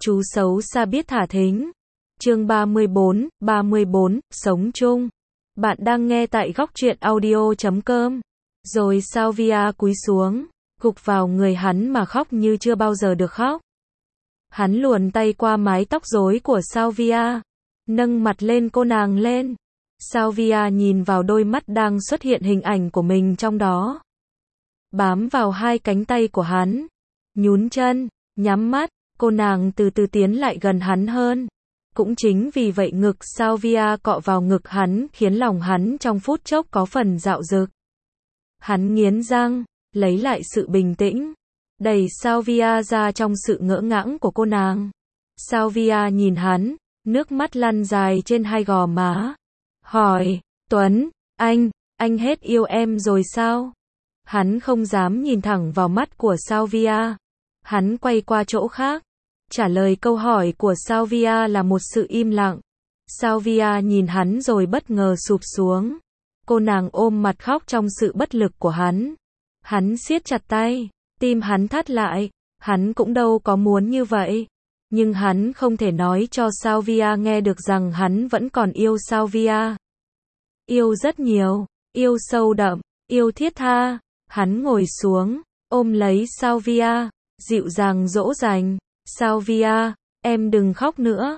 Chú xấu xa biết thả thính. Chương 34, sống chung. Bạn đang nghe tại góc truyện audio.com. Rồi Salvia cúi xuống, gục vào người hắn mà khóc như chưa bao giờ được khóc. Hắn luồn tay qua mái tóc rối của Salvia, nâng mặt lên cô nàng lên. Salvia nhìn vào đôi mắt đang xuất hiện hình ảnh của mình trong đó. Bám vào hai cánh tay của hắn, nhún chân, nhắm mắt, cô nàng từ từ tiến lại gần hắn hơn. Cũng chính vì vậy ngực Salvia cọ vào ngực hắn khiến lòng hắn trong phút chốc có phần dạo dực. Hắn nghiến răng, lấy lại sự bình tĩnh, đẩy Salvia ra trong sự ngỡ ngãng của cô nàng. Salvia nhìn hắn, nước mắt lăn dài trên hai gò má. Hỏi, Tuấn, anh hết yêu em rồi sao? Hắn không dám nhìn thẳng vào mắt của Salvia. Hắn quay qua chỗ khác. Trả lời câu hỏi của Salvia là một sự im lặng. Salvia nhìn hắn rồi bất ngờ sụp xuống. Cô nàng ôm mặt khóc trong sự bất lực của hắn. Hắn siết chặt tay, tim hắn thắt lại. Hắn cũng đâu có muốn như vậy. Nhưng hắn không thể nói cho Salvia nghe được rằng hắn vẫn còn yêu Salvia. Yêu rất nhiều, yêu sâu đậm, yêu thiết tha. Hắn ngồi xuống, ôm lấy Salvia, dịu dàng dỗ dành. Salvia, em đừng khóc nữa.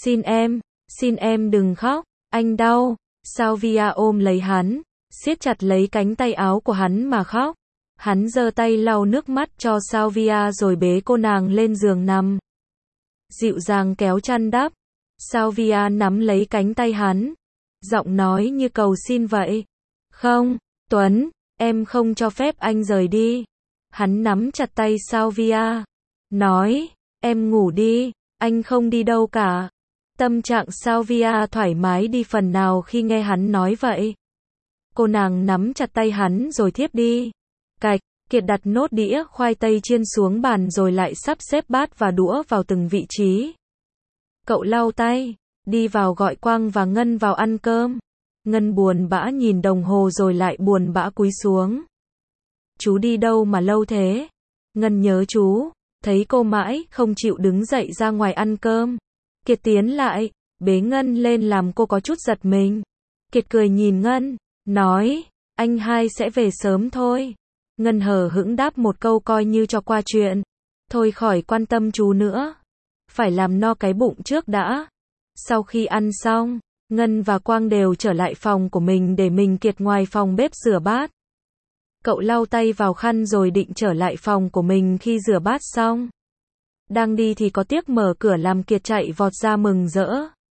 Xin em đừng khóc, anh đau. Salvia ôm lấy hắn, siết chặt lấy cánh tay áo của hắn mà khóc. Hắn giơ tay lau nước mắt cho Salvia rồi bế cô nàng lên giường nằm. Dịu dàng kéo chăn đắp. Salvia nắm lấy cánh tay hắn, giọng nói như cầu xin vậy. Không, Tuấn, em không cho phép anh rời đi. Hắn nắm chặt tay Salvia, nói, em ngủ đi, anh không đi đâu cả. Tâm trạng Salvia thoải mái đi phần nào khi nghe hắn nói vậy. Cô nàng nắm chặt tay hắn rồi thiếp đi. Cạch, Kiệt đặt nốt đĩa khoai tây chiên xuống bàn rồi lại sắp xếp bát và đũa vào từng vị trí. Cậu lau tay, đi vào gọi Quang và Ngân vào ăn cơm. Ngân buồn bã nhìn đồng hồ rồi lại buồn bã cúi xuống. Chú đi đâu mà lâu thế? Ngân nhớ chú. Thấy cô mãi không chịu đứng dậy ra ngoài ăn cơm. Kiệt tiến lại, bế Ngân lên làm cô có chút giật mình. Kiệt cười nhìn Ngân, nói, anh hai sẽ về sớm thôi. Ngân hờ hững đáp một câu coi như cho qua chuyện. Thôi khỏi quan tâm chú nữa. Phải làm no cái bụng trước đã. Sau khi ăn xong, Ngân và Quang đều trở lại phòng của mình để mình Kiệt ngoài phòng bếp rửa bát. Cậu lau tay vào khăn rồi định trở lại phòng của mình khi rửa bát xong. Đang đi thì có tiếc mở cửa làm Kiệt chạy vọt ra mừng rỡ.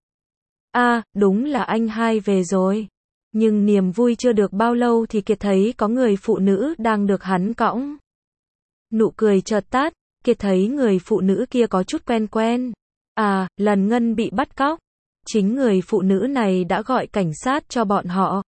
Đúng là anh hai về rồi. Nhưng niềm vui chưa được bao lâu thì Kiệt thấy có người phụ nữ đang được hắn cõng. Nụ cười chợt tắt, Kiệt thấy người phụ nữ kia có chút quen quen. Lần Ngân bị bắt cóc. Chính người phụ nữ này đã gọi cảnh sát cho bọn họ.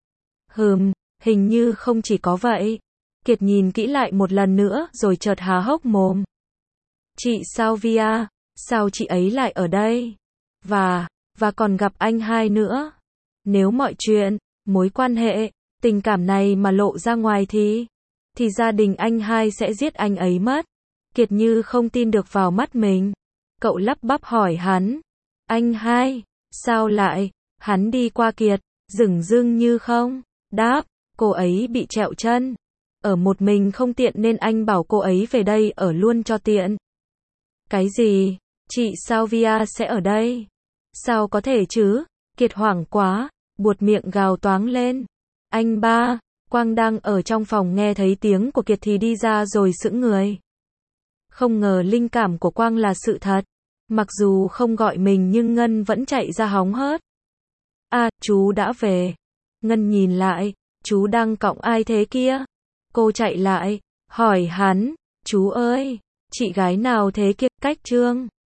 Hình như không chỉ có vậy. Kiệt nhìn kỹ lại một lần nữa rồi chợt há hốc mồm. Chị Salvia, sao chị ấy lại ở đây? Và còn gặp anh hai nữa. Nếu mọi chuyện, mối quan hệ, tình cảm này mà lộ ra ngoài thì gia đình anh hai sẽ giết anh ấy mất. Kiệt như không tin được vào mắt mình. Cậu lắp bắp hỏi hắn. Anh hai, sao lại? Hắn đi qua Kiệt, dửng dưng như không đáp. Cô ấy bị trẹo chân. Ở một mình không tiện nên anh bảo cô ấy về đây ở luôn cho tiện. Cái gì? Chị Salvia sẽ ở đây? Sao có thể chứ? Kiệt hoảng quá, buột miệng gào toáng lên. Anh ba, Quang đang ở trong phòng nghe thấy tiếng của Kiệt thì đi ra rồi sững người. Không ngờ linh cảm của Quang là sự thật. Mặc dù không gọi mình nhưng Ngân vẫn chạy ra hóng hớt. Chú đã về. Ngân nhìn lại. Chú đang cõng ai thế kia? Cô chạy lại, hỏi hắn, chú ơi, chị gái nào thế kia? Cách Trương.